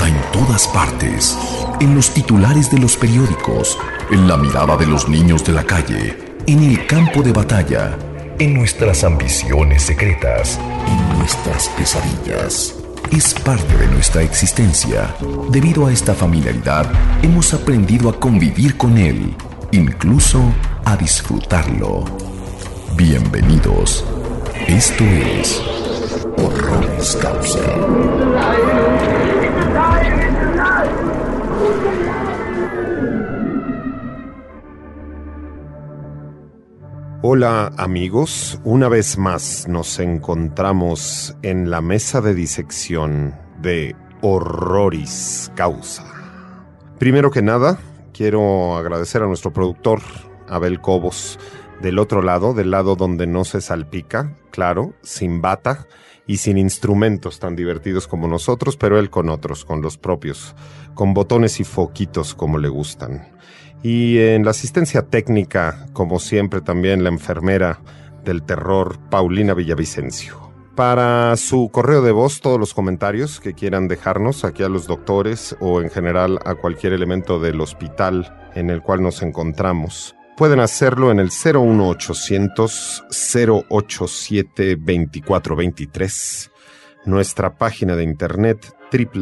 está en todas partes, en los titulares de los periódicos, en la mirada de los niños de la calle, en el campo de batalla, en nuestras ambiciones secretas, en nuestras pesadillas. Es parte de nuestra existencia. Debido a esta familiaridad, hemos aprendido a convivir con él, incluso a disfrutarlo. Bienvenidos. Esto es Horroris Causa. Hola amigos, una vez más nos encontramos en la mesa de disección de Horroris Causa. Primero que nada, quiero agradecer a nuestro productor, Abel Cobos, del otro lado, del lado donde no se salpica, claro, sin bata y sin instrumentos tan divertidos como nosotros, pero él con otros, con los propios, con botones y foquitos como le gustan. Y en la asistencia técnica, como siempre, también la enfermera del terror, Paulina Villavicencio. Para su correo de voz, todos los comentarios que quieran dejarnos aquí a los doctores o en general a cualquier elemento del hospital en el cual nos encontramos, pueden hacerlo en el 01800 087 2423, nuestra página de internet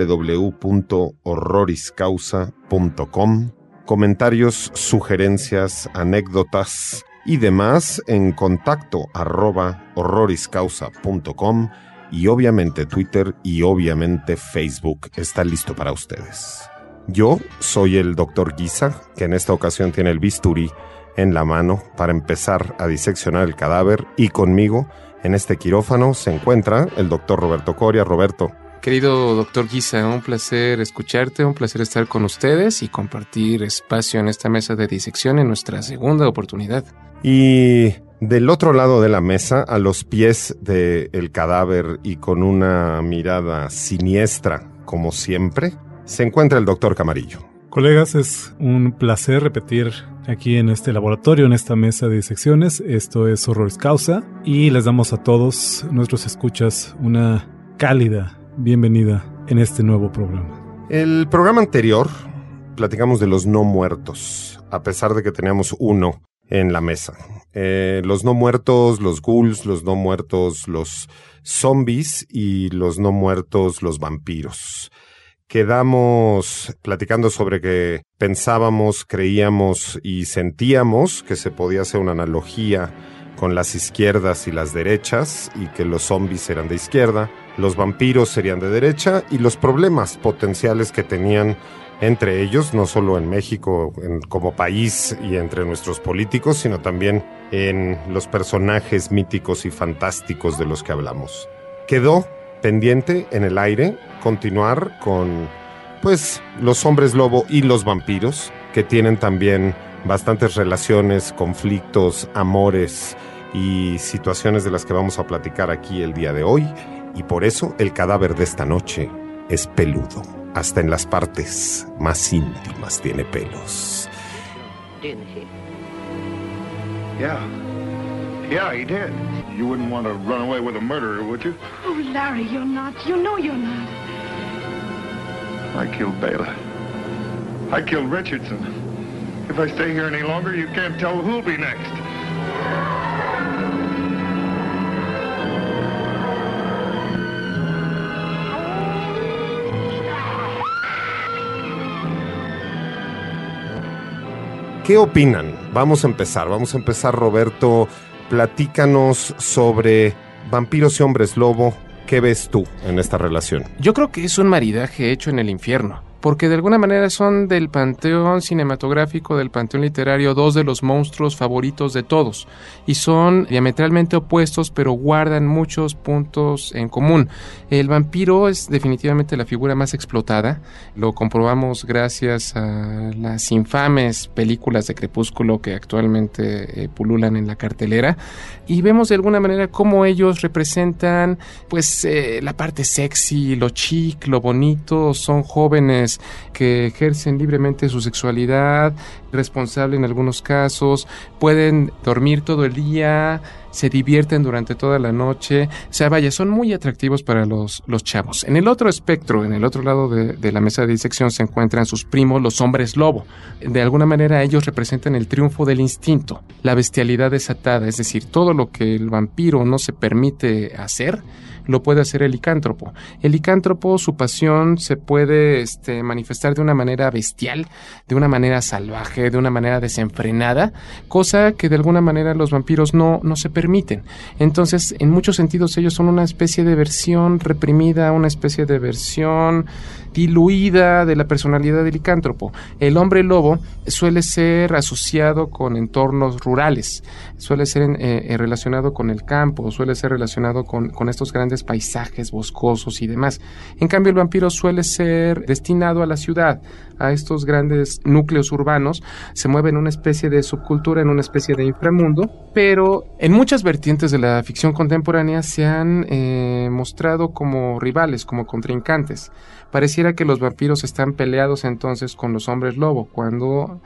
www.horroriscausa.com, comentarios, sugerencias, anécdotas y demás en contacto @horroriscausa.com y obviamente Twitter y obviamente Facebook está listo para ustedes. Yo soy el Dr. Guisa, que en esta ocasión tiene el bisturí en la mano para empezar a diseccionar el cadáver, y conmigo en este quirófano se encuentra el Dr. Roberto Coria. Roberto. Querido doctor Guisa, un placer escucharte, un placer estar con ustedes y compartir espacio en esta mesa de disección en nuestra segunda oportunidad. Y del otro lado de la mesa, a los pies del cadáver y con una mirada siniestra, como siempre, se encuentra el doctor Camarillo. Colegas, es un placer repetir aquí en este laboratorio, en esta mesa de disecciones. Esto es Horroris Causa y les damos a todos nuestros escuchas una cálida bienvenida en este nuevo programa. El programa anterior platicamos de los no muertos, a pesar de que teníamos uno en la mesa. Los no muertos, los ghouls, los no muertos, los zombies y los no muertos, los vampiros. Quedamos platicando sobre que pensábamos, creíamos y sentíamos que se podía hacer una analogía con las izquierdas y las derechas, y que los zombies eran de izquierda, los vampiros serían de derecha, y los problemas potenciales que tenían entre ellos, no solo en México como país y entre nuestros políticos, sino también en los personajes míticos y fantásticos de los que hablamos. Quedó pendiente en el aire continuar con, pues, los hombres lobo y los vampiros, que tienen también bastantes relaciones, conflictos, amores y situaciones de las que vamos a platicar aquí el día de hoy, y por eso el cadáver de esta noche es peludo. Hasta en las partes más íntimas tiene pelos. Didn't he? Yeah, he did. You wouldn't want to run away with a murderer, would you? Oh, Larry, you're not. You know you're not. I killed Bela. I killed Richardson. If I stay here any longer, you can't tell who'll be next. ¿Qué opinan? Vamos a empezar, Roberto. Platícanos sobre vampiros y hombres lobo. ¿Qué ves tú en esta relación? Yo creo que es un maridaje hecho en el infierno, porque de alguna manera son del panteón cinematográfico, del panteón literario, dos de los monstruos favoritos de todos, y son diametralmente opuestos, pero guardan muchos puntos en común. El vampiro es definitivamente la figura más explotada, lo comprobamos gracias a las infames películas de Crepúsculo que actualmente pululan en la cartelera, y vemos de alguna manera cómo ellos representan pues la parte sexy, lo chic, lo bonito. Son jóvenes que ejercen libremente su sexualidad, responsable en algunos casos, pueden dormir todo el día, se divierten durante toda la noche. O sea, vaya, son muy atractivos para los chavos. En el otro espectro, en el otro lado de la mesa de disección, se encuentran sus primos, los hombres lobo. De alguna manera ellos representan el triunfo del instinto, la bestialidad desatada, es decir, todo lo que el vampiro no se permite hacer, lo puede hacer el licántropo. El licántropo, su pasión se puede manifestar de una manera bestial, de una manera salvaje, de una manera desenfrenada, cosa que de alguna manera los vampiros no se permiten. Entonces, en muchos sentidos, ellos son una especie de versión reprimida, una especie de versión diluida de la personalidad del licántropo. El hombre lobo suele ser asociado con entornos rurales, suele ser relacionado con el campo, suele ser relacionado con estos grandes paisajes boscosos y demás. En cambio, el vampiro suele ser destinado a la ciudad, a estos grandes núcleos urbanos, se mueve en una especie de subcultura, en una especie de inframundo, pero en muchas vertientes de la ficción contemporánea se han mostrado como rivales, como contrincantes. Pareciera que los vampiros están peleados entonces con los hombres lobo, cuando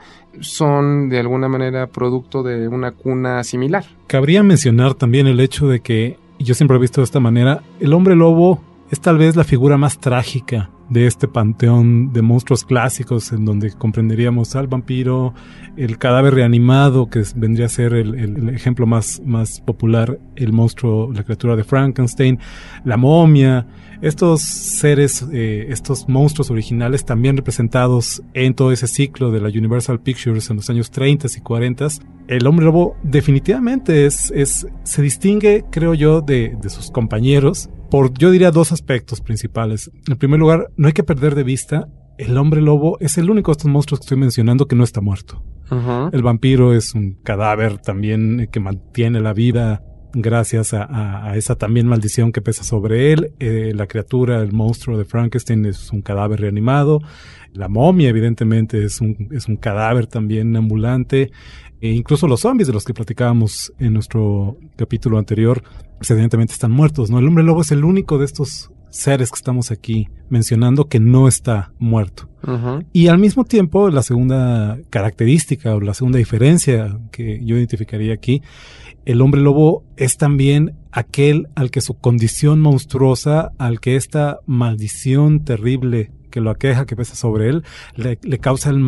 son de alguna manera producto de una cuna similar. Cabría mencionar también el hecho de que, yo siempre he visto de esta manera, el hombre lobo es tal vez la figura más trágica de este panteón de monstruos clásicos, en donde comprenderíamos al vampiro, el cadáver reanimado, que vendría a ser el ejemplo más popular, el monstruo, la criatura de Frankenstein, la momia, estos seres, estos monstruos originales también representados en todo ese ciclo de la Universal Pictures en los años 30 y 40. El hombre lobo definitivamente se distingue, creo yo, de sus compañeros por, yo diría, dos aspectos principales. En primer lugar, no hay que perder de vista, el hombre lobo es el único de estos monstruos que estoy mencionando que no está muerto. Uh-huh. El vampiro es un cadáver también que mantiene la vida gracias a esa también maldición que pesa sobre él. La criatura, el monstruo de Frankenstein es un cadáver reanimado. La momia, evidentemente, es un cadáver también ambulante. E incluso los zombies de los que platicábamos en nuestro capítulo anterior, pues evidentemente están muertos, ¿no? El hombre lobo es el único de estos seres que estamos aquí mencionando que no está muerto. Uh-huh. Y al mismo tiempo, la segunda característica o la segunda diferencia que yo identificaría aquí, el hombre lobo es también aquel al que su condición monstruosa, al que esta maldición terrible que lo aqueja, que pesa sobre él, le causa la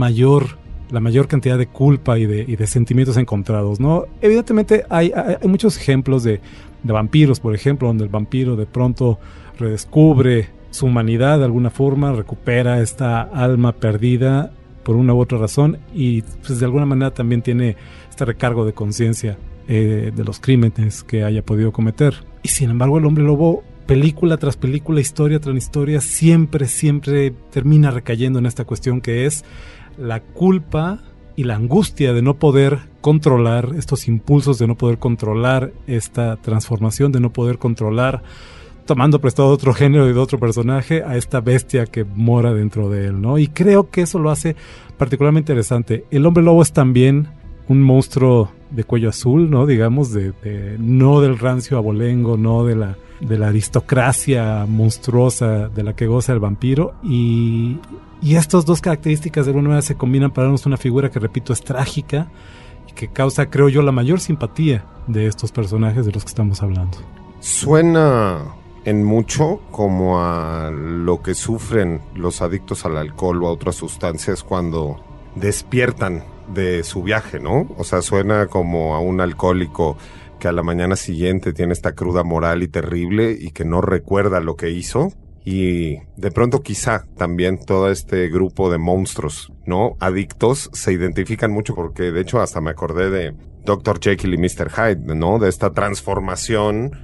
mayor cantidad de culpa y de sentimientos encontrados, ¿no? Evidentemente hay muchos ejemplos de vampiros, por ejemplo, donde el vampiro de pronto redescubre su humanidad de alguna forma, recupera esta alma perdida por una u otra razón y pues de alguna manera también tiene este recargo de conciencia de los crímenes que haya podido cometer. Y sin embargo el hombre lobo, película tras película, historia tras historia, siempre termina recayendo en esta cuestión que es la culpa y la angustia de no poder controlar estos impulsos, de no poder controlar esta transformación, de no poder controlar, tomando prestado otro género y de otro personaje, a esta bestia que mora dentro de él, ¿no? Y creo que eso lo hace particularmente interesante. El hombre lobo es también un monstruo de cuello azul, ¿no? Digamos, no del rancio abolengo, no de la aristocracia monstruosa de la que goza el vampiro. Y estas dos características de alguna manera se combinan para darnos una figura que, repito, es trágica y que causa, creo yo, la mayor simpatía de estos personajes de los que estamos hablando. Suena en mucho como a lo que sufren los adictos al alcohol o a otras sustancias cuando despiertan de su viaje, ¿no? O sea, suena como a un alcohólico que a la mañana siguiente tiene esta cruda moral y terrible y que no recuerda lo que hizo. Y de pronto quizá también todo este grupo de monstruos, ¿no? Adictos se identifican mucho porque de hecho hasta me acordé de Dr. Jekyll y Mr. Hyde, ¿no? De esta transformación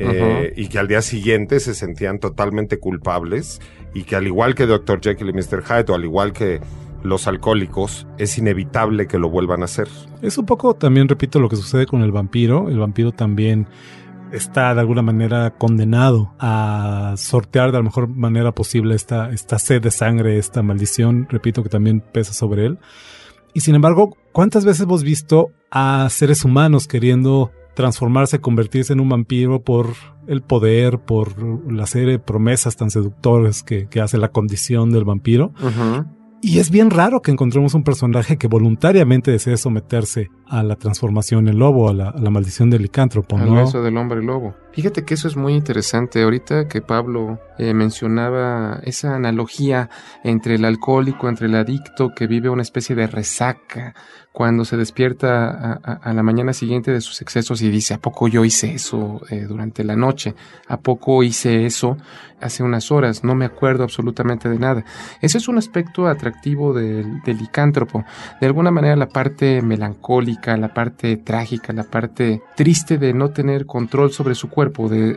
y que al día siguiente se sentían totalmente culpables y que al igual que Dr. Jekyll y Mr. Hyde o al igual que los alcohólicos, es inevitable que lo vuelvan a hacer. Es un poco también, repito, lo que sucede con el vampiro. El vampiro también está de alguna manera condenado a sortear de la mejor manera posible esta sed de sangre, esta maldición, repito, que también pesa sobre él. Y sin embargo, ¿cuántas veces hemos visto a seres humanos queriendo transformarse, convertirse en un vampiro por el poder, por la serie de promesas tan seductoras que hace la condición del vampiro? Uh-huh. Y es bien raro que encontremos un personaje que voluntariamente desee someterse a la transformación en lobo, a la maldición del licántropo, al ¿no? beso del hombre lobo. Fíjate que eso es muy interesante. Ahorita que Pablo mencionaba esa analogía entre el alcohólico, entre el adicto que vive una especie de resaca cuando se despierta a la mañana siguiente de sus excesos y dice, ¿a poco yo hice eso durante la noche? ¿A poco hice eso hace unas horas? No me acuerdo absolutamente de nada. Ese es un aspecto atractivo del licántropo. De alguna manera la parte melancólica, la parte trágica, la parte triste de no tener control sobre su cuerpo.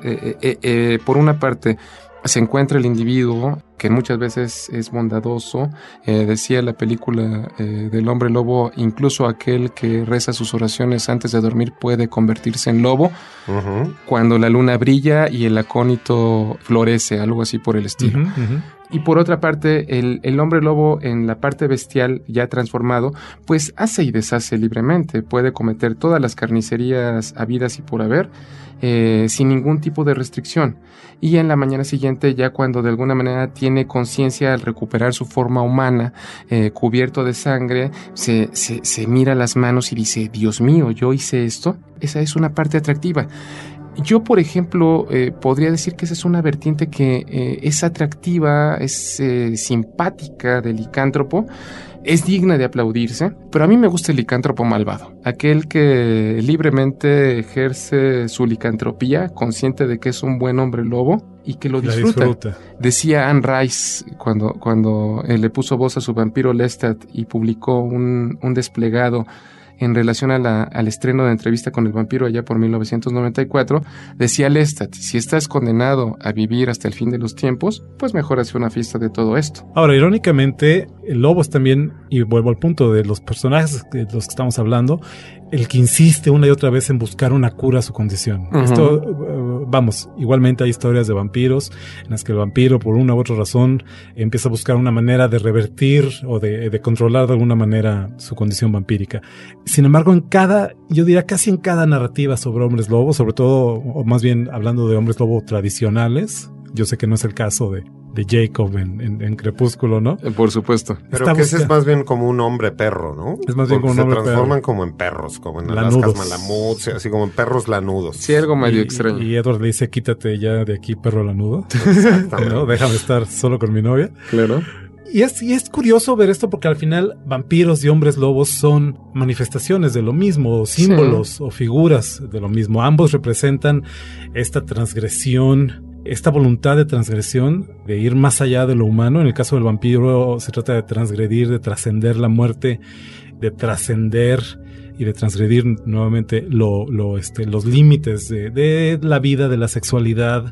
Por una parte se encuentra el individuo que muchas veces es bondadoso, decía la película del hombre lobo, incluso aquel que reza sus oraciones antes de dormir puede convertirse en lobo, cuando la luna brilla y el acónito florece, algo así por el estilo. Y por otra parte, el hombre lobo en la parte bestial ya transformado, pues hace y deshace libremente, puede cometer todas las carnicerías habidas y por haber, sin ningún tipo de restricción. Y en la mañana siguiente, ya cuando de alguna manera tiene conciencia al recuperar su forma humana, cubierto de sangre, se mira las manos y dice, Dios mío, ¿yo hice esto? Esa es una parte atractiva. Yo, por ejemplo, podría decir que esa es una vertiente que es atractiva, es simpática del licántropo, es digna de aplaudirse, pero a mí me gusta el licántropo malvado, aquel que libremente ejerce su licantropía, consciente de que es un buen hombre lobo y que lo disfruta. Decía Anne Rice cuando le puso voz a su vampiro Lestat y publicó un desplegado en relación al estreno de Entrevista con el vampiro allá por 1994, decía Lestat, si estás condenado a vivir hasta el fin de los tiempos, pues mejor hacer una fiesta de todo esto. Ahora, irónicamente, el lobo es también, y vuelvo al punto de los personajes de los que estamos hablando, el que insiste una y otra vez en buscar una cura a su condición. Esto, igualmente hay historias de vampiros en las que el vampiro, por una u otra razón, empieza a buscar una manera de revertir o de controlar de alguna manera su condición vampírica. Sin embargo, yo diría casi en cada narrativa sobre hombres lobos, sobre todo, o más bien hablando de hombres lobo tradicionales, yo sé que no es el caso de Jacob en Crepúsculo, ¿no? Por supuesto. Pero que ese es más bien como un hombre perro, ¿no? Es más bien como un hombre perro. Se transforman como en perros, como en Alaskas Malamut, así como en perros lanudos. Sí, algo medio extraño. Y Edward le dice, quítate ya de aquí, perro lanudo. Exactamente. ¿No? Déjame estar solo con mi novia. Claro. Y es curioso ver esto porque al final vampiros y hombres lobos son manifestaciones de lo mismo, símbolos o figuras de lo mismo. Ambos representan esta transgresión, esta voluntad de transgresión, de ir más allá de lo humano. En el caso del vampiro se trata de transgredir, de trascender la muerte, de trascender y de transgredir nuevamente los límites de la vida, de la sexualidad,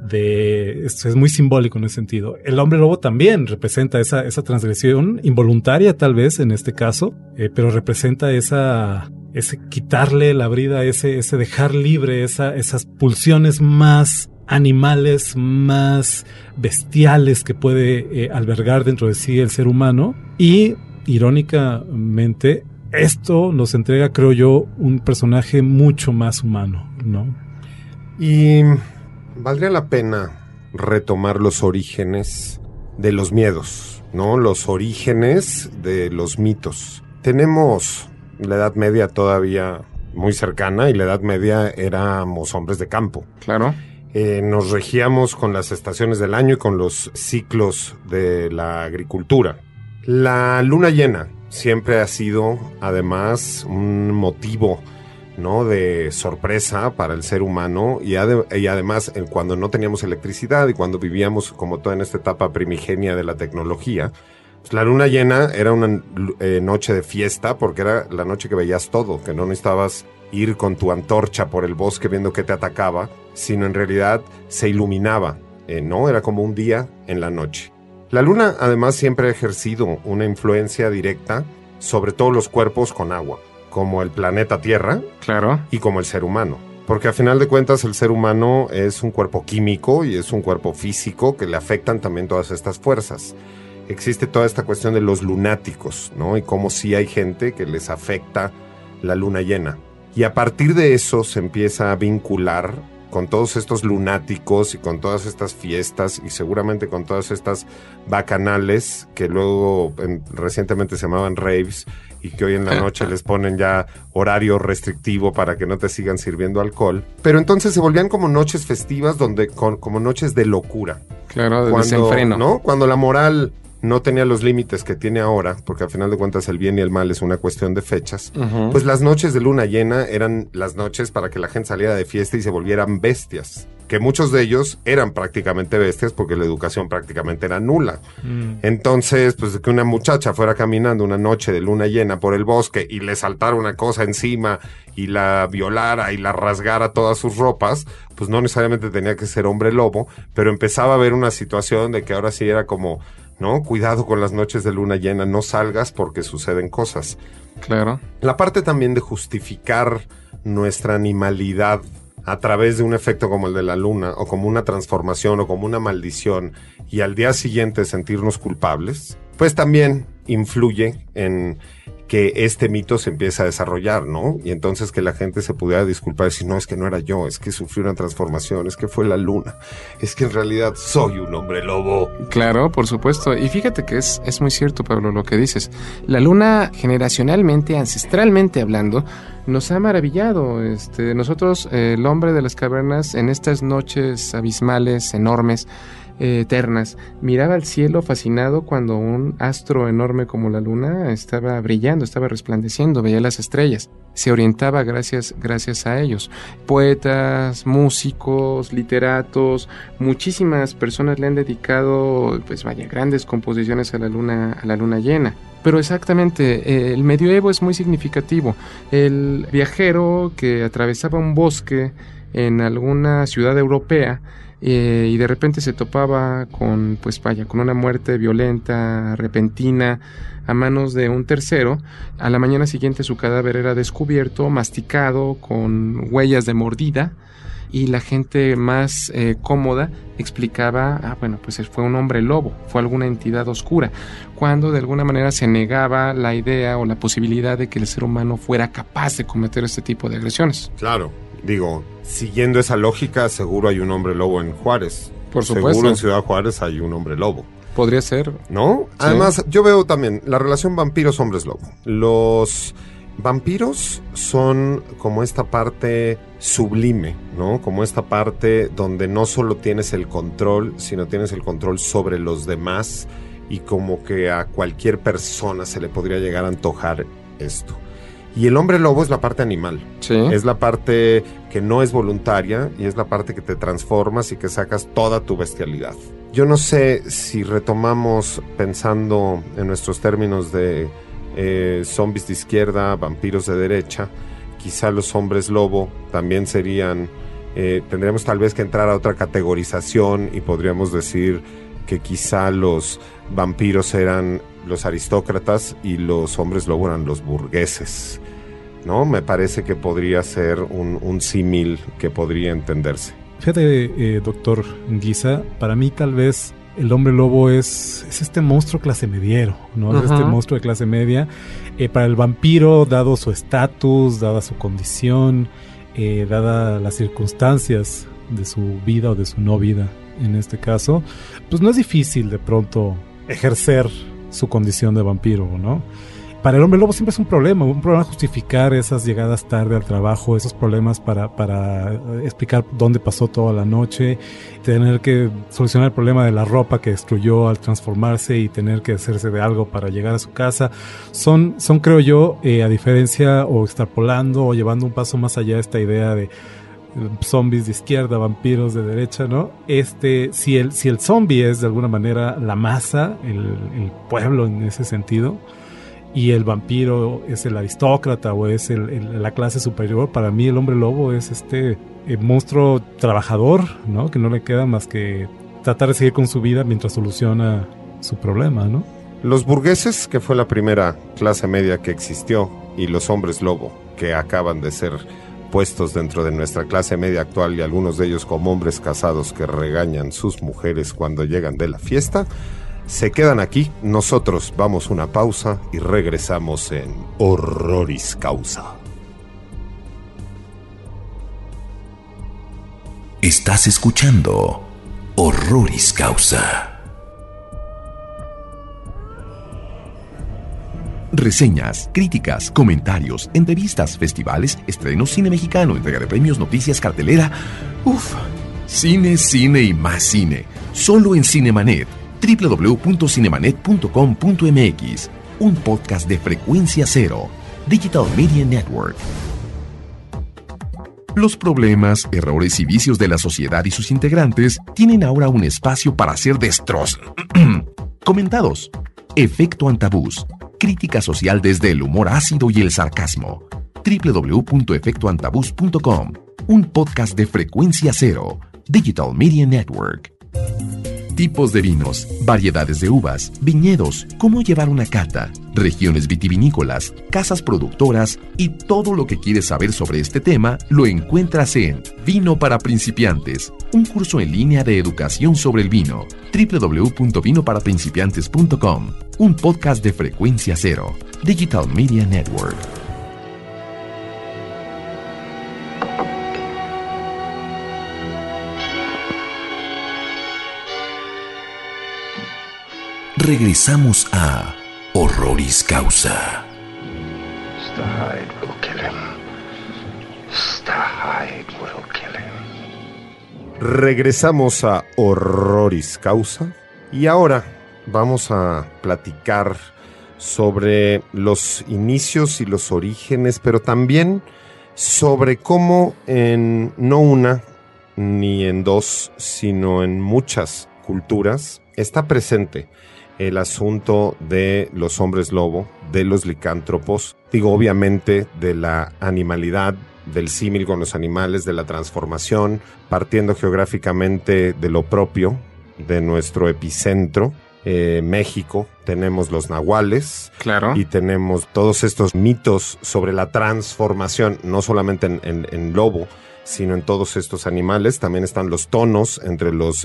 es muy simbólico en ese sentido. El hombre lobo también representa esa transgresión, involuntaria tal vez en este caso, pero representa ese quitarle la brida, ese dejar libre esas pulsiones más animales, más bestiales que puede albergar dentro de sí el ser humano. Y irónicamente, esto nos entrega, creo yo, un personaje mucho más humano, ¿no? Y valdría la pena retomar los orígenes de los miedos, ¿no? Los orígenes de los mitos. Tenemos la Edad Media todavía muy cercana y la Edad Media éramos hombres de campo. Claro. Nos regíamos con las estaciones del año y con los ciclos de la agricultura. La luna llena siempre ha sido, además, un motivo, ¿no?, de sorpresa para el ser humano y además cuando no teníamos electricidad y cuando vivíamos como toda en esta etapa primigenia de la tecnología, pues la luna llena era una noche de fiesta porque era la noche que veías todo, que no necesitabas ir con tu antorcha por el bosque viendo qué te atacaba, sino en realidad se iluminaba, ¿no? Era como un día en la noche. La luna además siempre ha ejercido una influencia directa sobre todos los cuerpos con agua, como el planeta Tierra, claro, y como el ser humano. Porque a final de cuentas el ser humano es un cuerpo químico y es un cuerpo físico que le afectan también todas estas fuerzas. Existe toda esta cuestión de los lunáticos, ¿no? Y cómo sí hay gente que les afecta la luna llena. Y a partir de eso se empieza a vincular con todos estos lunáticos y con todas estas fiestas y seguramente con todas estas bacanales que luego recientemente se llamaban raves y que hoy en la noche les ponen ya horario restrictivo para que no te sigan sirviendo alcohol. Pero entonces se volvían como noches festivas como noches de locura. Claro, de desenfreno. ¿No? Cuando la moral no tenía los límites que tiene ahora, porque al final de cuentas el bien y el mal es una cuestión de fechas, pues las noches de luna llena eran las noches para que la gente saliera de fiesta y se volvieran bestias. Que muchos de ellos eran prácticamente bestias porque la educación prácticamente era nula. Entonces, pues que una muchacha fuera caminando una noche de luna llena por el bosque y le saltara una cosa encima y la violara y la rasgara todas sus ropas, pues no necesariamente tenía que ser hombre lobo, pero empezaba a haber una situación de que ahora sí era como, ¿no? Cuidado con las noches de luna llena, no salgas porque suceden cosas. Claro. La parte también de justificar nuestra animalidad a través de un efecto como el de la luna, o como una transformación, o como una maldición, y al día siguiente sentirnos culpables, pues también influye en que este mito se empieza a desarrollar, ¿no? Y entonces que la gente se pudiera disculpar y decir, no, es que no era yo, es que sufrí una transformación, es que fue la luna, es que en realidad soy un hombre lobo. Claro, por supuesto. Y fíjate que es muy cierto, Pablo, lo que dices. La luna, generacionalmente, ancestralmente hablando, nos ha maravillado. Nosotros, el hombre de las cavernas, en estas noches abismales, enormes, eternas, miraba al cielo fascinado cuando un astro enorme como la luna estaba brillando, estaba resplandeciendo, veía las estrellas, se orientaba gracias a ellos. Poetas, músicos, literatos, muchísimas personas le han dedicado, pues vaya, grandes composiciones a la luna llena. Pero exactamente, el medioevo es muy significativo. El viajero que atravesaba un bosque en alguna ciudad europea y de repente se topaba con una muerte violenta, repentina, a manos de un tercero. A la mañana siguiente su cadáver era descubierto, masticado, con huellas de mordida, y la gente más cómoda explicaba, pues fue un hombre lobo, fue alguna entidad oscura, cuando de alguna manera se negaba la idea o la posibilidad de que el ser humano fuera capaz de cometer este tipo de agresiones. Claro. Digo, siguiendo esa lógica, seguro hay un hombre lobo en Juárez. Por supuesto. Seguro en Ciudad Juárez hay un hombre lobo. Podría ser. ¿No? Sí. Además, yo veo también la relación vampiros-hombres lobo. Los vampiros son como esta parte sublime, ¿no? Como esta parte donde no solo tienes el control, sino tienes el control sobre los demás, y como que a cualquier persona se le podría llegar a antojar esto. Y el hombre lobo es la parte animal. Sí. Es la parte que no es voluntaria y es la parte que te transformas y que sacas toda tu bestialidad. Yo no sé si retomamos pensando en nuestros términos de zombies de izquierda, vampiros de derecha, quizá los hombres lobo también serían, tendríamos tal vez que entrar a otra categorización y podríamos decir que quizá los vampiros eran los aristócratas y los hombres lobo eran los burgueses, ¿no? Me parece que podría ser un símil que podría entenderse. Fíjate, doctor Guisa, para mí tal vez el hombre lobo es este monstruo clase mediero, ¿no? Es este monstruo de clase media. Para el vampiro, dado su estatus, dada su condición, dada las circunstancias de su vida o de su no vida, en este caso, pues no es difícil de pronto ejercer su condición de vampiro, ¿no? Para el hombre lobo siempre es un problema justificar esas llegadas tarde al trabajo, esos problemas para explicar dónde pasó toda la noche, tener que solucionar el problema de la ropa que destruyó al transformarse y tener que hacerse de algo para llegar a su casa. Son creo yo, a diferencia o extrapolando o llevando un paso más allá esta idea de zombies de izquierda, vampiros de derecha, ¿no? Si el zombie es de alguna manera la masa, el pueblo en ese sentido, y el vampiro es el aristócrata o es la clase superior, para mí el hombre lobo es monstruo trabajador, ¿no? Que no le queda más que tratar de seguir con su vida mientras soluciona su problema, ¿no? Los burgueses, que fue la primera clase media que existió, y los hombres lobo, que acaban de ser puestos dentro de nuestra clase media actual, y algunos de ellos como hombres casados que regañan sus mujeres cuando llegan de la fiesta, se quedan aquí. Nosotros vamos una pausa y regresamos en Horroris Causa. Estás escuchando Horroris Causa. Reseñas, críticas, comentarios, entrevistas, festivales, estrenos, cine mexicano, entrega de premios, noticias, cartelera. Uf, cine, cine y más cine. Solo en Cinemanet. www.cinemanet.com.mx. Un podcast de Frecuencia Cero. Digital Media Network. Los problemas, errores y vicios de la sociedad y sus integrantes tienen ahora un espacio para ser comentados. Efecto Antabús. Crítica social desde el humor ácido y el sarcasmo. www.efectoantabús.com. Un podcast de Frecuencia Cero. Digital Media Network. Tipos de vinos, variedades de uvas, viñedos, cómo llevar una cata, regiones vitivinícolas, casas productoras y todo lo que quieres saber sobre este tema lo encuentras en Vino para Principiantes, un curso en línea de educación sobre el vino. www.vinoparaprincipiantes.com. Un podcast de Frecuencia Cero, Digital Media Network. Regresamos a Horroris Causa. Starhide will kill him. Starhide will kill him. Regresamos a Horroris Causa y ahora vamos a platicar sobre los inicios y los orígenes, pero también sobre cómo en no una ni en dos, sino en muchas culturas está presente el asunto de los hombres lobo, de los licántropos, digo obviamente de la animalidad, del símil con los animales, de la transformación, partiendo geográficamente de lo propio, de nuestro epicentro, México. Tenemos los nahuales, Claro. y tenemos todos estos mitos sobre la transformación, no solamente en lobo, sino en todos estos animales. También están los tonos entre los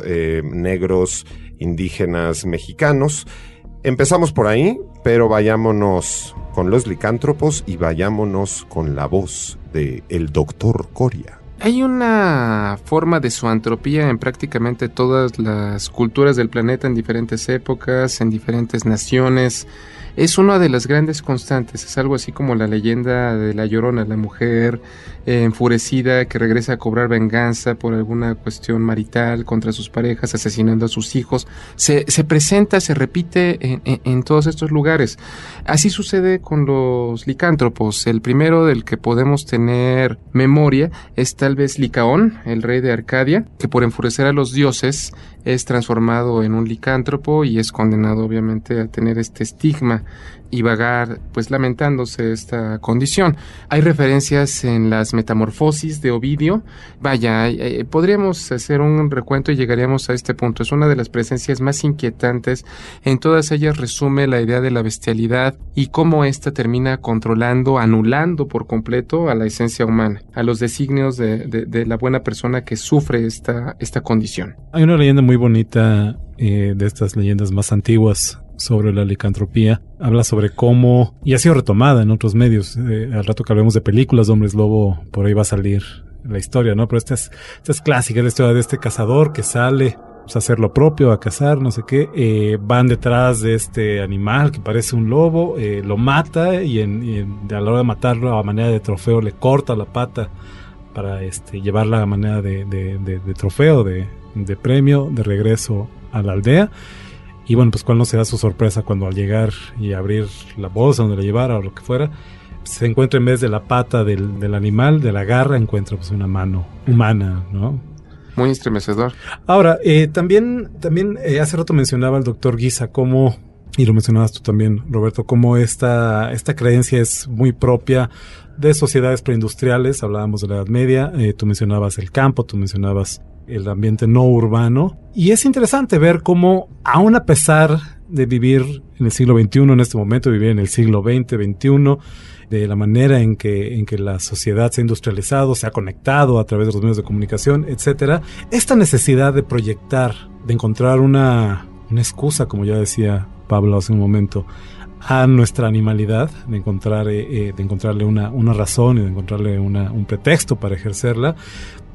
negros indígenas mexicanos. Empezamos por ahí, pero vayámonos con los licántropos y vayámonos con la voz de el Dr. Coria. Hay una forma de zoantropía en prácticamente todas las culturas del planeta, en diferentes épocas, en diferentes naciones. Es una de las grandes constantes, es algo así como la leyenda de la Llorona, la mujer enfurecida que regresa a cobrar venganza por alguna cuestión marital contra sus parejas, asesinando a sus hijos. Se presenta, se repite en todos estos lugares. Así sucede con los licántropos. El primero del que podemos tener memoria es tal vez Licaón, el rey de Arcadia, que por enfurecer a los dioses es transformado en un licántropo y es condenado obviamente a tener este estigma y vagar pues lamentándose esta condición. Hay referencias en las Metamorfosis de Ovidio. Vaya, podríamos hacer un recuento y llegaríamos a este punto. Es una de las presencias más inquietantes. En todas ellas resume la idea de la bestialidad y cómo ésta termina controlando, anulando por completo a la esencia humana, a los designios de la buena persona que sufre esta condición. Hay una leyenda muy bonita de estas leyendas más antiguas sobre la licantropía. Habla sobre cómo, y ha sido retomada en otros medios, al rato que hablemos de películas de hombres lobo, por ahí va a salir la historia, ¿no? Pero esta es clásica, la historia de este cazador que sale a hacer lo propio, a cazar, no sé qué, van detrás de este animal que parece un lobo, lo mata y a la hora de matarlo, a manera de trofeo, le corta la pata para llevarla a manera de trofeo, de premio, de regreso a la aldea. Y bueno, pues cuál no será su sorpresa cuando al llegar y abrir la bolsa donde la llevara o lo que fuera, se encuentra en vez de la pata del animal, de la garra, encuentra pues una mano humana, ¿no? Muy estremecedor. Ahora, también hace rato mencionaba el doctor Guisa cómo, y lo mencionabas tú también, Roberto, cómo esta creencia es muy propia de sociedades preindustriales. Hablábamos de la Edad Media, tú mencionabas el campo, tú mencionabas el ambiente no urbano, y es interesante ver cómo, aún a pesar de vivir en el siglo XXI, en este momento, vivir en el siglo XX, XXI, de la manera en que la sociedad se ha industrializado, se ha conectado a través de los medios de comunicación, etcétera, esta necesidad de proyectar, de encontrar una excusa, como ya decía Pablo hace un momento, a nuestra animalidad, de encontrarle una razón y de encontrarle un pretexto para ejercerla,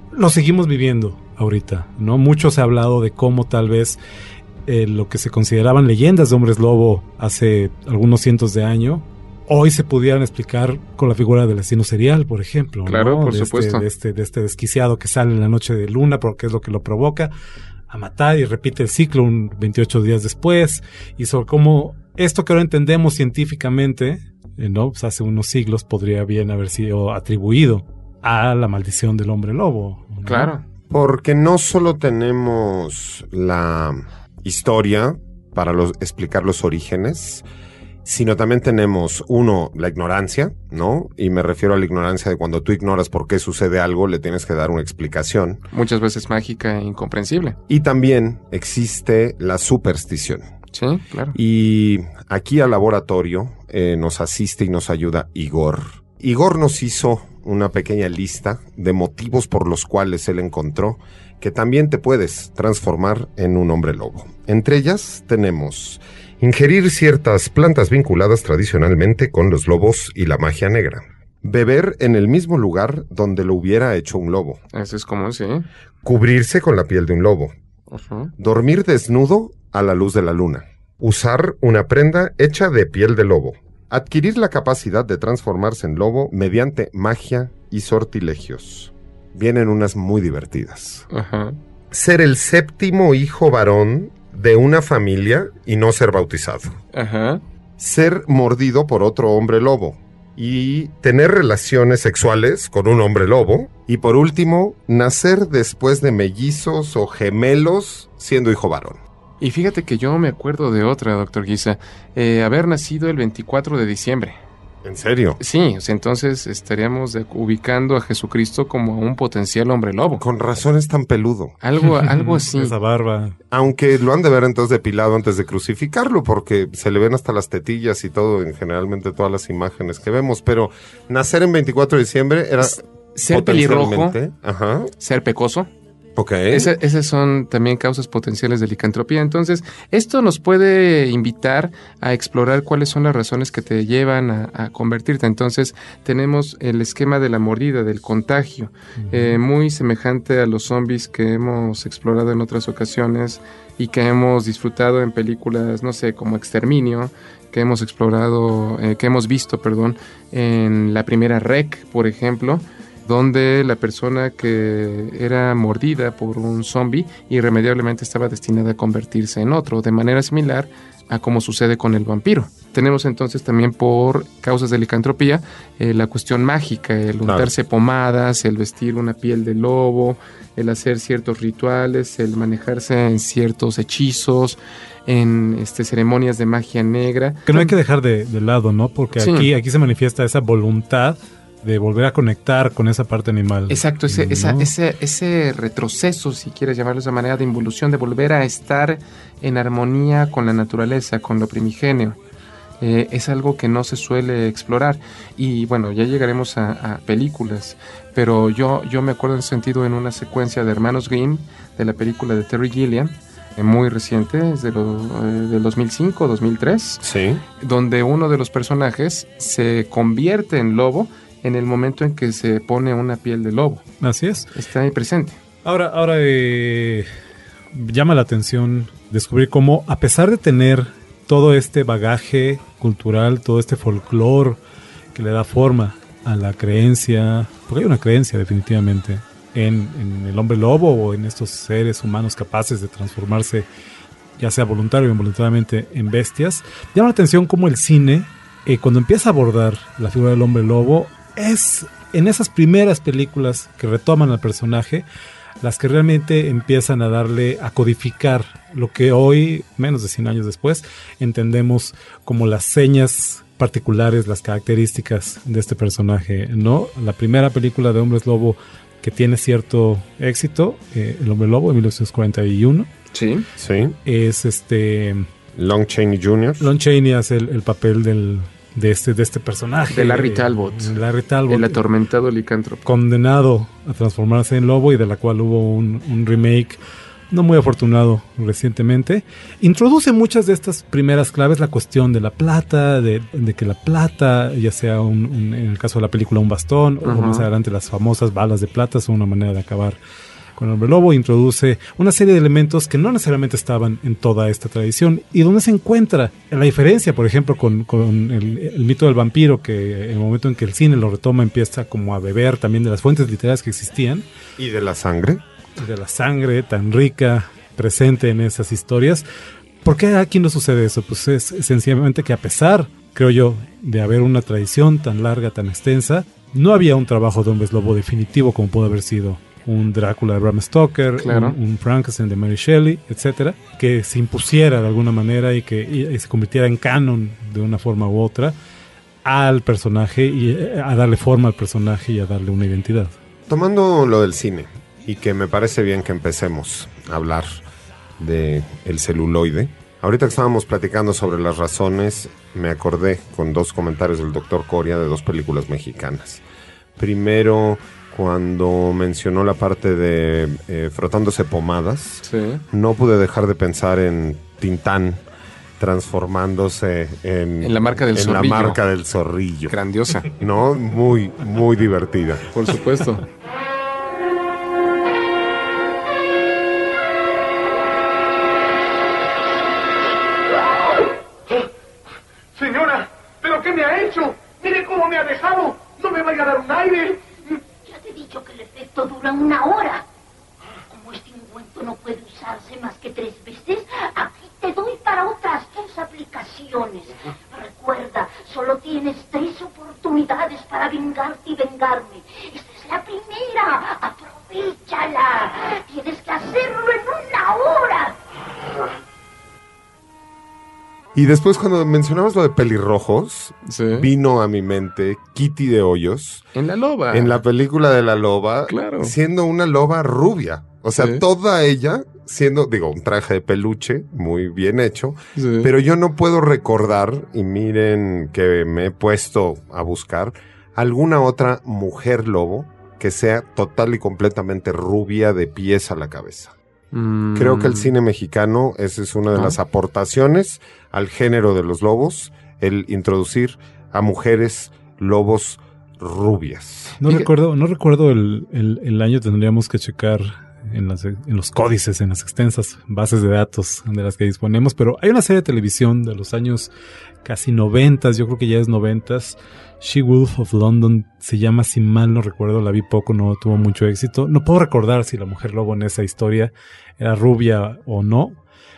lo seguimos viviendo ahorita, ¿no? Mucho se ha hablado de cómo tal vez lo que se consideraban leyendas de hombres lobo hace algunos cientos de años, hoy se pudieran explicar con la figura del asesino serial, por ejemplo. Claro, ¿no? por supuesto. De este desquiciado que sale en la noche de luna, porque es lo que lo provoca a matar y repite el ciclo 28 días después. Y sobre cómo esto que ahora entendemos científicamente, ¿no? Pues hace unos siglos podría bien haber sido atribuido a la maldición del hombre lobo, ¿no? Claro. Porque no solo tenemos la historia para explicar los orígenes, sino también tenemos, uno, la ignorancia, ¿no? Y me refiero a la ignorancia de cuando tú ignoras por qué sucede algo, le tienes que dar una explicación. Muchas veces mágica e incomprensible. Y también existe la superstición. Sí, claro. Y aquí al laboratorio nos asiste y nos ayuda Igor. Igor nos hizo una pequeña lista de motivos por los cuales él encontró que también te puedes transformar en un hombre lobo. Entre ellas tenemos ingerir ciertas plantas vinculadas tradicionalmente con los lobos y la magia negra. Beber en el mismo lugar donde lo hubiera hecho un lobo. Eso es común, sí. Cubrirse con la piel de un lobo. Uh-huh. Dormir desnudo a la luz de la luna. Usar una prenda hecha de piel de lobo. Adquirir la capacidad de transformarse en lobo mediante magia y sortilegios. Vienen unas muy divertidas. Uh-huh. Ser el séptimo hijo varón de una familia y no ser bautizado. Uh-huh. Ser mordido por otro hombre lobo. Y tener relaciones sexuales con un hombre lobo. Y por último, nacer después de mellizos o gemelos siendo hijo varón. Y fíjate que yo me acuerdo de otra, doctor Guisa. Haber nacido el 24 de diciembre. ¿En serio? Sí, o sea, entonces estaríamos ubicando a Jesucristo como un potencial hombre lobo. Con razón es tan peludo. Algo así. Esa barba. Aunque lo han de ver entonces depilado antes de crucificarlo, porque se le ven hasta las tetillas y todo, en generalmente todas las imágenes que vemos. Pero nacer en 24 de diciembre era ser pelirrojo, potencialmente, ajá, ser pecoso. Ok. Esas son también causas potenciales de licantropía. Entonces, esto nos puede invitar a explorar cuáles son las razones que te llevan a convertirte. Entonces, tenemos el esquema de la mordida, del contagio, muy semejante a los zombies que hemos explorado en otras ocasiones y que hemos disfrutado en películas, no sé, como Exterminio, que hemos explorado, que hemos visto, en la primera REC, por ejemplo, donde la persona que era mordida por un zombie irremediablemente estaba destinada a convertirse en otro, de manera similar a como sucede con el vampiro. Tenemos entonces también por causas de licantropía la cuestión mágica, el untarse pomadas, el vestir una piel de lobo, el hacer ciertos rituales, el manejarse en ciertos hechizos, en ceremonias de magia negra. Que no hay que dejar de lado, ¿no? Porque sí, aquí se manifiesta esa voluntad de volver a conectar con esa parte animal. Exacto, ese retroceso, si quieres llamarlo de esa manera, de involución, de volver a estar en armonía con la naturaleza, con lo primigenio. Es algo que no se suele explorar. Y bueno, ya llegaremos a películas, pero yo me acuerdo en ese sentido en una secuencia de Hermanos Grimm, de la película de Terry Gilliam, muy reciente, es del 2005, 2003, sí, donde uno de los personajes se convierte en lobo en el momento en que se pone una piel de lobo. Así es. Está ahí presente. Ahora llama la atención descubrir cómo, a pesar de tener todo este bagaje cultural, todo este folclore que le da forma a la creencia, porque hay una creencia definitivamente en el hombre lobo o en estos seres humanos capaces de transformarse, ya sea voluntario o involuntariamente, en bestias, llama la atención cómo el cine, cuando empieza a abordar la figura del hombre lobo, es en esas primeras películas que retoman al personaje las que realmente empiezan a codificar lo que hoy, menos de 100 años después, entendemos como las señas particulares, las características de este personaje, ¿no? La primera película de Hombres Lobo que tiene cierto éxito, El Hombre Lobo, de 1941. Sí. Sí. Es Lon Chaney Jr. Lon Chaney hace el papel de este personaje. De Larry Talbot. Larry Talbot. El atormentado licántropo. Condenado a transformarse en lobo y de la cual hubo un remake no muy afortunado recientemente. Introduce muchas de estas primeras claves, la cuestión de la plata, de que la plata, ya sea en el caso de la película un bastón, o más adelante las famosas balas de plata, son una manera de acabar con el hombre lobo. Introduce una serie de elementos que no necesariamente estaban en toda esta tradición y donde se encuentra la diferencia, por ejemplo, con el mito del vampiro, que en el momento en que el cine lo retoma empieza como a beber también de las fuentes literarias que existían. ¿Y de la sangre? De la sangre tan rica presente en esas historias. ¿Por qué aquí no sucede eso? Pues es sencillamente que, a pesar, creo yo, de haber una tradición tan larga, tan extensa, no había un trabajo de hombres lobo definitivo como puede haber sido un Drácula de Bram Stoker, claro, un Frankenstein de Mary Shelley, etcétera, que se impusiera de alguna manera y que se convirtiera en canon de una forma u otra al personaje y a darle forma al personaje y a darle una identidad. Tomando lo del cine, y que me parece bien que empecemos a hablar de el celuloide. Ahorita que estábamos platicando sobre las razones, me acordé con dos comentarios del Dr. Coria de dos películas mexicanas. Primero, cuando mencionó la parte de frotándose pomadas, sí, no pude dejar de pensar en Tintán transformándose en la marca del zorrillo. La marca del zorrillo. Grandiosa. ¿No? Muy, muy divertida. Por supuesto. Señora, ¿pero qué me ha hecho? Mire cómo me ha dejado. No me vaya a dar un aire. Ya te he dicho que el efecto dura 1 hora. Como este ungüento no puede usarse más que 3 veces, aquí te doy para otras 2 aplicaciones. Recuerda, solo tienes 3 oportunidades para vengarte y vengarme. Esta es la primera. Aprovéchala. Tienes que hacerlo en 1 hora. Y después, cuando mencionabas lo de pelirrojos, sí, vino a mi mente Kitty de Hoyos. En La Loba. En la película de La Loba, claro, siendo una loba rubia. O sea, sí, toda ella siendo, un traje de peluche muy bien hecho. sí, Pero yo no puedo recordar, y miren que me he puesto a buscar, alguna otra mujer lobo que sea total y completamente rubia de pies a la cabeza. Creo que el cine mexicano, esa es una de las aportaciones al género de los lobos, el introducir a mujeres lobos rubias. No recuerdo el año, tendríamos que checar en los códices, en las extensas bases de datos de las que disponemos, pero hay una serie de televisión de los años casi 90, yo creo que ya es 90, She-Wolf of London se llama, si mal no recuerdo, la vi poco, no tuvo mucho éxito. No puedo recordar si la mujer lobo en esa historia era rubia o no,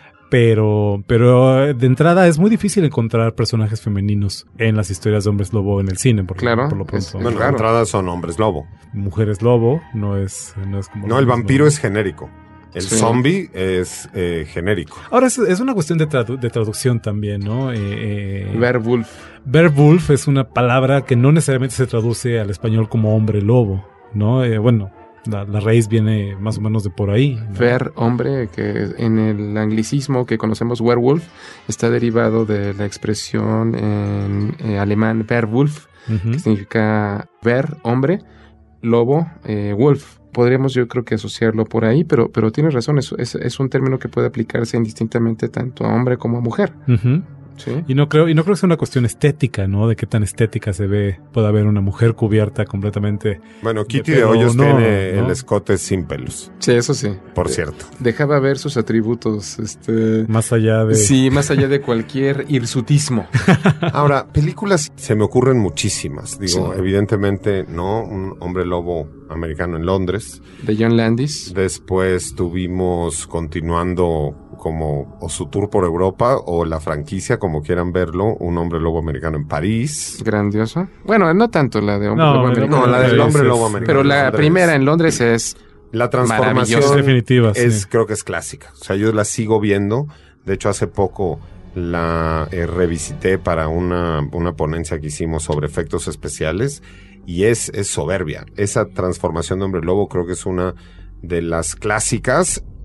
pero de entrada es muy difícil encontrar personajes femeninos en las historias de hombres lobo en el cine, porque claro, por lo pronto. Bueno, de entrada son hombres lobo. Mujeres lobo no es como... No, el vampiro es genérico. El sí, zombie es genérico. Ahora es una cuestión de traducción también, ¿no? Werewolf. Werewolf es una palabra que no necesariamente se traduce al español como hombre lobo, ¿no? Bueno, la raíz viene más o menos de por ahí, ¿no? Ver, hombre, que en el anglicismo que conocemos werewolf está derivado de la expresión en alemán Werwolf, que significa ver, hombre, lobo, wolf. Podríamos, yo creo que asociarlo por ahí, pero tienes razón, es un término que puede aplicarse indistintamente tanto a hombre como a mujer. Sí. Y no creo que sea una cuestión estética, ¿no? De qué tan estética se ve, puede haber una mujer cubierta completamente. Bueno, Kitty de Hoyos tiene el escote sin pelos. Sí, eso sí. Por cierto. Dejaba ver sus atributos, más allá de... Sí, más allá de cualquier hirsutismo. Ahora, películas se me ocurren muchísimas. Sí. Evidentemente, ¿no? Un hombre lobo americano en Londres. De John Landis. Después tuvimos, continuando como o su tour por Europa o la franquicia, como quieran verlo, un hombre lobo americano en París. Grandioso. Bueno, no tanto la de hombre lobo americano. No, la del hombre lobo americano. Pero la primera en Londres es la transformación definitiva, sí. Creo que es clásica. O sea, yo la sigo viendo. De hecho, hace poco la revisité para una ponencia que hicimos sobre efectos especiales y es soberbia. Esa transformación de hombre lobo creo que es una de las clásicas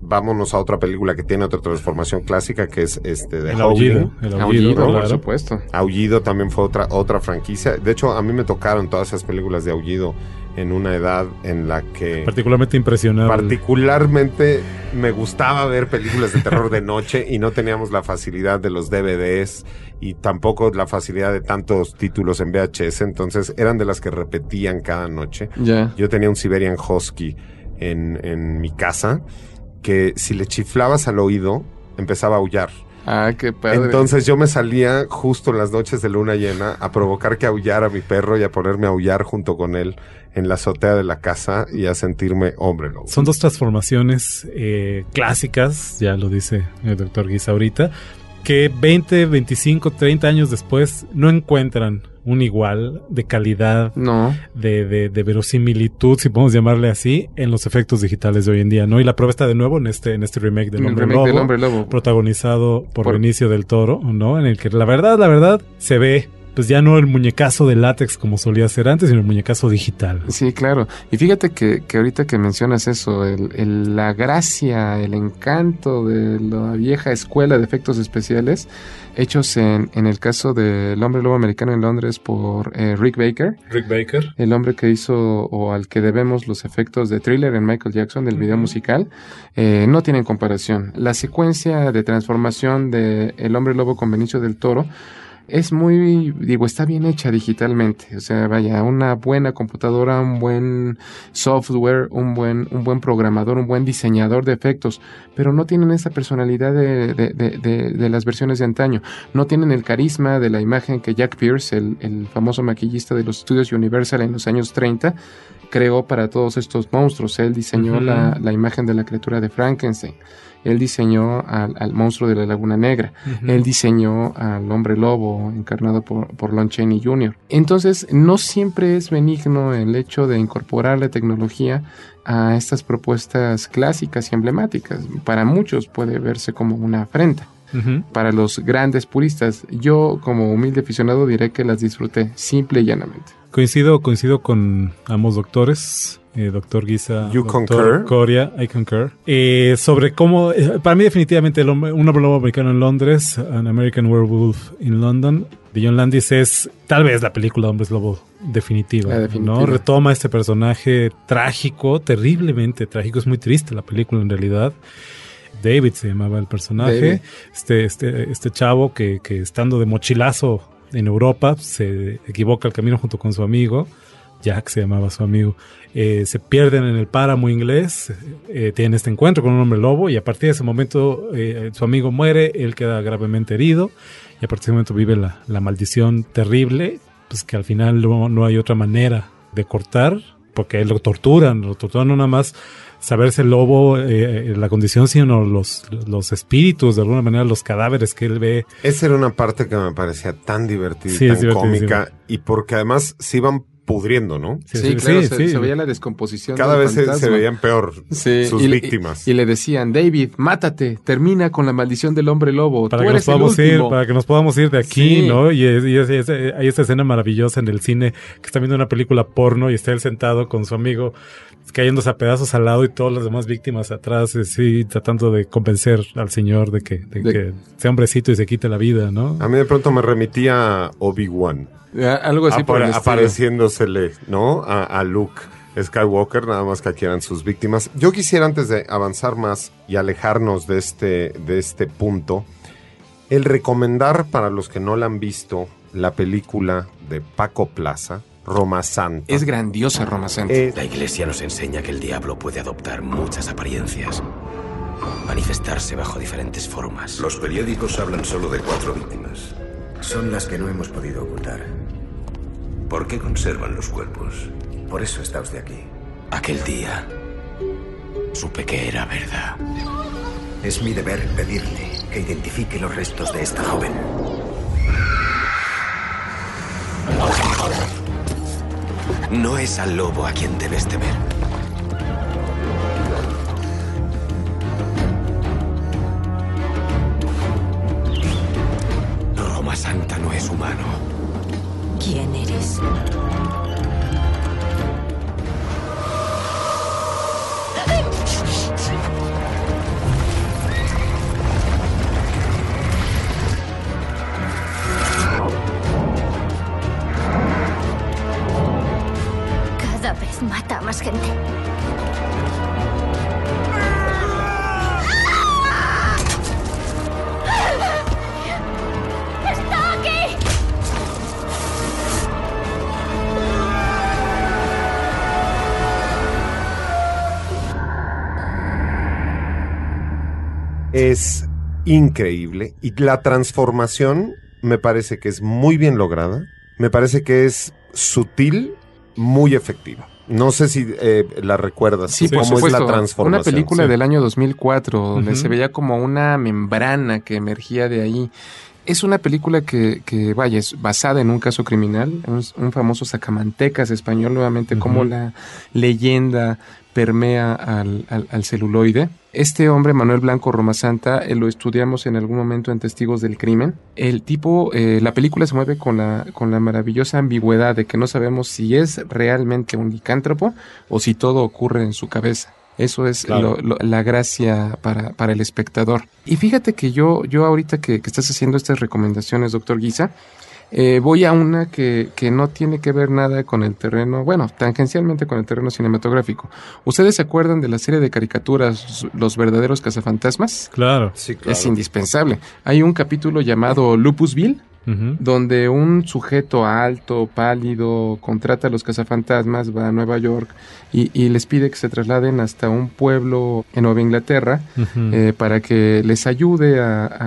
vámonos a otra película que tiene otra transformación clásica, que es de El Howling. Aullido. Aullido, por claro. supuesto. Aullido también fue otra franquicia. De hecho, a mí me tocaron todas esas películas de Aullido en una edad en la que Particularmente impresionante. particularmente me gustaba ver películas de terror de noche y no teníamos la facilidad de los DVDs y tampoco la facilidad de tantos títulos en VHS, entonces eran de las que repetían cada noche. Ya. Yo tenía un Siberian Husky en mi casa que si le chiflabas al oído empezaba a aullar. Ah, qué padre. Entonces yo me salía justo en las noches de luna llena a provocar que aullara mi perro y a ponerme a aullar junto con él en la azotea de la casa y a sentirme hombre lobo. Son dos transformaciones clásicas, ya lo dice el doctor Guisa ahorita, que 20, 25, 30 años después no encuentran un igual de calidad, No. de verosimilitud, si podemos llamarle así, en los efectos digitales de hoy en día, ¿no? Y la prueba está de nuevo en este remake del El Hombre remake Lobo, del Hombre Lobo. protagonizado por Benicio del Toro, ¿no? En el que la verdad, se ve, pues ya no el muñecazo de látex como solía ser antes, sino el muñecazo digital. Sí, claro. Y fíjate que ahorita que mencionas eso, la gracia, el encanto de la vieja escuela de efectos especiales, hechos en el caso del Hombre Lobo Americano en Londres por Rick Baker, el hombre que hizo o al que debemos los efectos de Thriller en Michael Jackson, del video musical, no tienen comparación. La secuencia de transformación de El Hombre Lobo con Benicio del Toro es está bien hecha digitalmente. O sea, vaya, una buena computadora, un buen software, un buen programador, un buen diseñador de efectos, pero no tienen esa personalidad de las versiones de antaño. No tienen el carisma de la imagen que Jack Pierce, el famoso maquillista de los estudios Universal en los años 30, creó para todos estos monstruos. Él diseñó la imagen de la criatura de Frankenstein. Él diseñó al monstruo de la Laguna Negra. Él diseñó al Hombre Lobo, encarnado por Lon Chaney Jr. Entonces, no siempre es benigno el hecho de incorporar la tecnología a estas propuestas clásicas y emblemáticas. Para muchos puede verse como una afrenta. Para los grandes puristas, yo como humilde aficionado diré que las disfruté simple y llanamente. Coincido con ambos doctores, doctor Guisa, You doctor concur? Coria, I concur. Sobre cómo, para mí definitivamente Un Hombre Lobo Americano en Londres, An American Werewolf in London, de John Landis es tal vez la película de Hombres Lobo definitiva, La definitiva. ¿no? Retoma este personaje trágico, terriblemente trágico, es muy triste la película en realidad. David se llamaba el personaje, este chavo que estando de mochilazo en Europa se equivoca el camino junto con su amigo, Jack se llamaba su amigo, se pierden en el páramo inglés, tienen este encuentro con un hombre lobo y a partir de ese momento su amigo muere, él queda gravemente herido y a partir de ese momento vive la maldición terrible, pues que al final no hay otra manera de cortar, porque lo torturan no nada más saberse el lobo, la condición, sino los espíritus, de alguna manera los cadáveres que él ve. Esa era una parte que me parecía tan divertida Sí, y es tan divertidísimo. cómica, y porque además se iban pudriendo, ¿no? Sí, claro, se veía la descomposición. Cada del vez se fantasma. veían peor sus víctimas. Y le decían, David, mátate, termina con la maldición del Hombre Lobo. Para Tú que eres para que nos podamos ir de aquí, Sí. ¿no? Y hay esta escena maravillosa en el cine que está viendo una película porno y está él sentado con su amigo cayéndose a pedazos al lado y todas las demás víctimas atrás, sí, tratando de convencer al señor de que sea hombrecito y se quite la vida, ¿no? A mí de pronto me remitía a Obi-Wan. Algo así por el estilo. Apareciéndosele, ¿no? A Luke Skywalker, nada más que aquí eran sus víctimas. Yo quisiera, antes de avanzar más y alejarnos de este punto, el recomendar para los que no la han visto la película de Paco Plaza, Roma Santa. Es grandiosa Roma Santa. La Iglesia nos enseña que el diablo puede adoptar muchas apariencias, manifestarse bajo diferentes formas. Los periódicos hablan solo de 4 víctimas. Son las que no hemos podido ocultar. ¿Por qué conservan los cuerpos? Por eso está usted aquí. Aquel día supe que era verdad. Es mi deber pedirle que identifique los restos de esta joven. No es al lobo a quien debes temer. Roma Santa no es humano. ¿Quién eres? gente. ¡Está aquí! Es increíble y la transformación me parece que es muy bien lograda, me parece que es sutil, muy efectiva. No sé si la recuerdas. Sí, por cómo supuesto. Es la transformación. Una película Sí. del año 2004 donde se veía como una membrana que emergía de ahí. Es una película que vaya, es basada en un caso criminal, un famoso sacamantecas español, nuevamente, como la leyenda permea al celuloide. Este hombre, Manuel Blanco Romasanta, lo estudiamos en algún momento en Testigos del Crimen. El tipo, la película se mueve con la maravillosa ambigüedad de que no sabemos si es realmente un licántropo o si todo ocurre en su cabeza. Eso es Claro. la gracia para el espectador. Y fíjate que yo ahorita que estás haciendo estas recomendaciones, doctor Guisa, voy a una que no tiene que ver nada con el terreno, bueno, tangencialmente con el terreno cinematográfico. ¿Ustedes se acuerdan de la serie de caricaturas Los verdaderos cazafantasmas? Claro. Sí, claro. Es indispensable. Hay un capítulo llamado Lupusville, donde un sujeto alto, pálido, contrata a los cazafantasmas, va a Nueva York y les pide que se trasladen hasta un pueblo en Nueva Inglaterra para que les ayude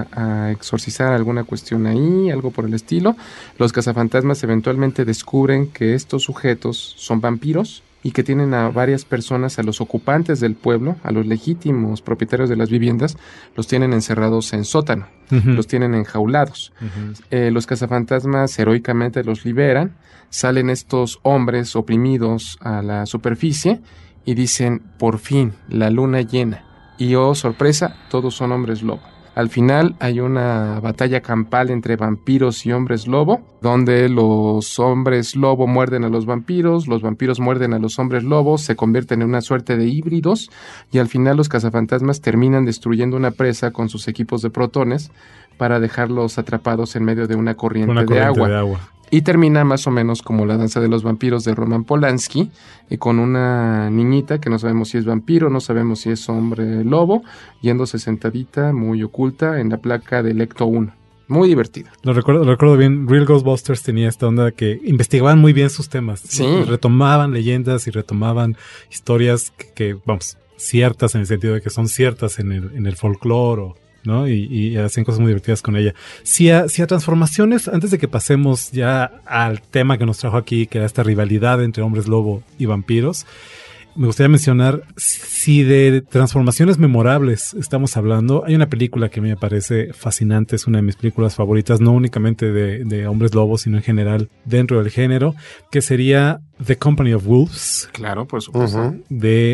a exorcizar alguna cuestión ahí, algo por el estilo. Los cazafantasmas eventualmente descubren que estos sujetos son vampiros y que tienen a varias personas, a los ocupantes del pueblo, a los legítimos propietarios de las viviendas, los tienen encerrados en sótano, los tienen enjaulados. Los cazafantasmas heroicamente los liberan, salen estos hombres oprimidos a la superficie y dicen, por fin, la luna llena. Y oh, sorpresa, todos son hombres lobo. Al final hay una batalla campal entre vampiros y hombres lobo, donde los hombres lobo muerden a los vampiros muerden a los hombres lobos, se convierten en una suerte de híbridos y al final los cazafantasmas terminan destruyendo una presa con sus equipos de protones para dejarlos atrapados en medio de una corriente de agua. Y termina más o menos como La danza de los vampiros de Roman Polanski, con una niñita que no sabemos si es vampiro, no sabemos si es hombre lobo, yéndose sentadita, muy oculta, en la placa del Ecto 1. Muy divertida. Lo recuerdo bien. Real Ghostbusters tenía esta onda que investigaban muy bien sus temas. Sí. Retomaban leyendas y retomaban historias que vamos, ciertas en el sentido de que son ciertas en el folclore, ¿no? Y hacen cosas muy divertidas con ella. Si a transformaciones, antes de que pasemos ya al tema que nos trajo aquí, que era esta rivalidad entre hombres lobo y vampiros, me gustaría mencionar, si de transformaciones memorables estamos hablando, hay una película que a mí me parece fascinante, es una de mis películas favoritas, no únicamente de hombres lobos, sino en general dentro del género, que sería The Company of Wolves. Claro, por supuesto. De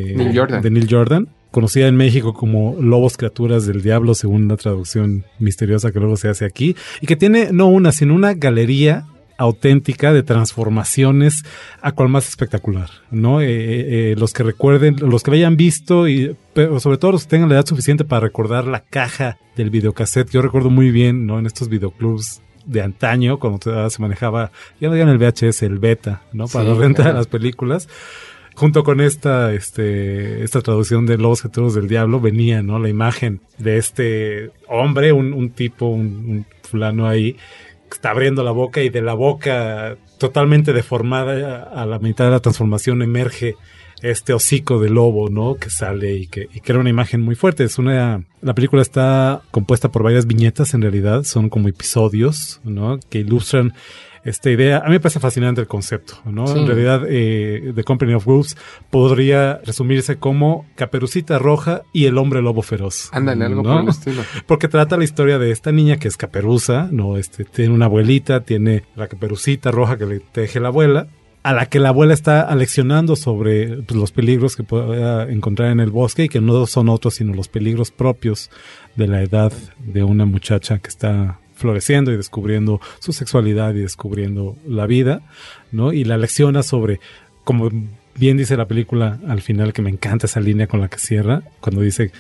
Neil Jordan. Conocida en México como Lobos Criaturas del Diablo, según la traducción misteriosa que luego se hace aquí, y que tiene no una, sino una galería auténtica de transformaciones a cual más espectacular, ¿no? Los que recuerden, los que la hayan visto, pero sobre todo los que tengan la edad suficiente para recordar la caja del videocassette. Yo recuerdo muy bien, ¿no? En estos videoclubs de antaño, cuando se manejaba, ya no digan el VHS, el beta, ¿no? Para la renta de las películas. Junto con esta traducción de Lobos Criaturas del Diablo venía, ¿no? La imagen de este hombre, un tipo, un fulano ahí, que está abriendo la boca y de la boca totalmente deformada a la mitad de la transformación emerge este hocico de lobo, ¿no? Que sale y que era una imagen muy fuerte. La película está compuesta por varias viñetas, en realidad, son como episodios, ¿no? Que ilustran esta idea. A mí me parece fascinante el concepto, ¿no? Sí. En realidad, The Company of Wolves podría resumirse como Caperucita Roja y el hombre lobo feroz. Ándale, algo ¿no? por el estilo. Porque trata la historia de esta niña que es caperuza, ¿no? Tiene una abuelita, tiene la Caperucita Roja que le teje la abuela, a la que la abuela está aleccionando sobre pues, los peligros que pueda encontrar en el bosque y que no son otros sino los peligros propios de la edad de una muchacha que está floreciendo y descubriendo su sexualidad y descubriendo la vida, ¿no? Y la lecciona sobre, como bien dice la película al final, que me encanta esa línea con la que cierra, cuando dice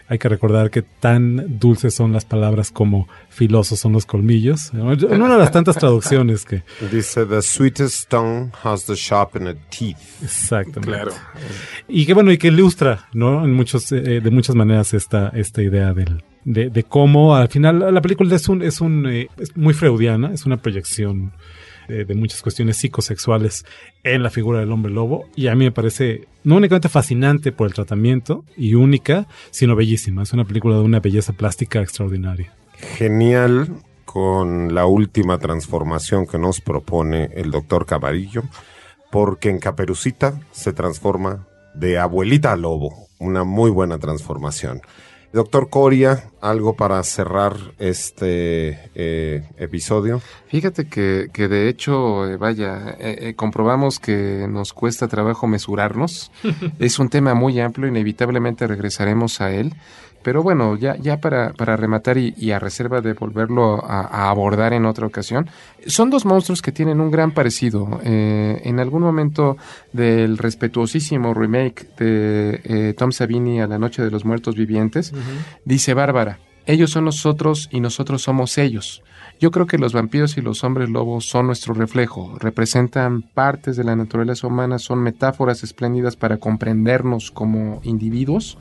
Hay que recordar que tan dulces son las palabras como filosos son los colmillos. En una de las tantas traducciones que... Dice, the sweetest tongue has the sharpened teeth. Exactamente. Claro. Y que bueno, y que ilustra, ¿no? En de muchas maneras esta idea de cómo al final la película es muy freudiana, es una proyección de muchas cuestiones psicosexuales en la figura del hombre lobo, y a mí me parece no únicamente fascinante por el tratamiento y única, sino bellísima. Es una película de una belleza plástica extraordinaria. Genial, con la última transformación que nos propone el doctor Camarillo, porque en Caperucita se transforma de abuelita a lobo, una muy buena transformación. Doctor Coria, ¿algo para cerrar este episodio? Fíjate que de hecho, comprobamos que nos cuesta trabajo mesurarnos. Es un tema muy amplio, inevitablemente regresaremos a él. Pero bueno, ya para rematar y a reserva de volverlo a abordar en otra ocasión, son dos monstruos que tienen un gran parecido. En algún momento del respetuosísimo remake de Tom Savini a La Noche de los Muertos Vivientes, dice Bárbara, ellos son nosotros y nosotros somos ellos. Yo creo que los vampiros y los hombres lobos son nuestro reflejo, representan partes de la naturaleza humana, son metáforas espléndidas para comprendernos como individuos.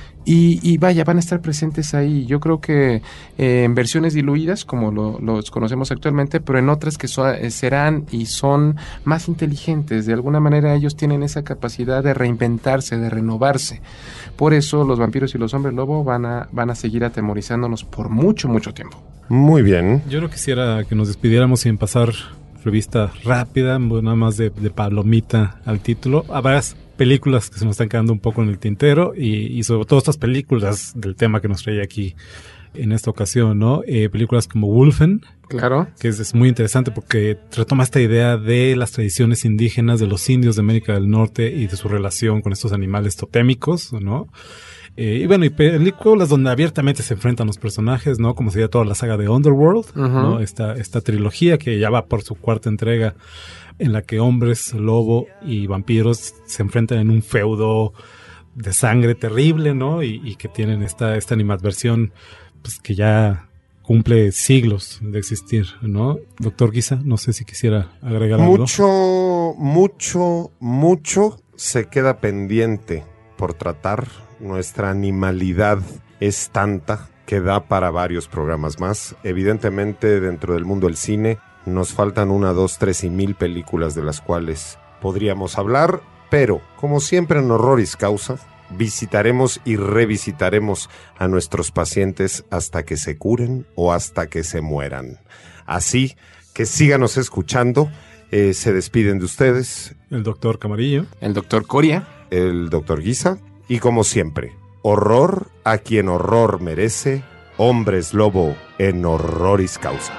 Y van a estar presentes ahí. Yo creo que en versiones diluidas, como los conocemos actualmente, pero en otras que serán y son más inteligentes. De alguna manera ellos tienen esa capacidad de reinventarse, de renovarse. Por eso los vampiros y los hombres lobo van a seguir atemorizándonos por mucho, mucho tiempo. Muy bien. Yo no quisiera que nos despidiéramos sin pasar revista rápida, nada más de palomita al título. Habrá películas que se nos están quedando un poco en el tintero y sobre todo estas películas del tema que nos trae aquí en esta ocasión, ¿no? Películas como Wolfen, claro, que es muy interesante porque retoma esta idea de las tradiciones indígenas de los indios de América del Norte y de su relación con estos animales totémicos, ¿no? Y bueno, y películas donde abiertamente se enfrentan los personajes, ¿no? Como sería toda la saga de Underworld, ¿no? Esta trilogía que ya va por su cuarta entrega, en la que hombres, lobo y vampiros se enfrentan en un feudo de sangre terrible, ¿no? Y que tienen esta animadversión, pues que ya cumple siglos de existir, ¿no? Doctor Guisa, no sé si quisiera agregar algo. Mucho se queda pendiente por tratar. Nuestra animalidad es tanta que da para varios programas más. Evidentemente, dentro del mundo del cine, nos faltan 1, 2, 3 y 1000 películas de las cuales podríamos hablar, pero, como siempre en Horroris Causa, visitaremos y revisitaremos a nuestros pacientes hasta que se curen o hasta que se mueran. Así que síganos escuchando. Se despiden de ustedes el doctor Camarillo, el doctor Coria, el doctor Guisa, y como siempre, horror a quien horror merece, hombres lobo en Horroris Causa.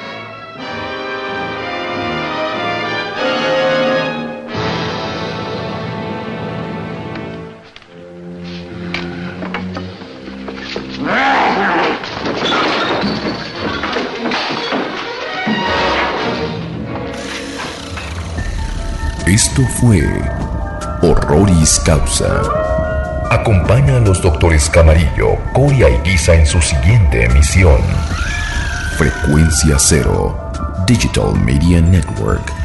Esto fue Horroris Causa. Acompaña a los doctores Camarillo, Coria y Guisa en su siguiente emisión. Frecuencia Cero, Digital Media Network.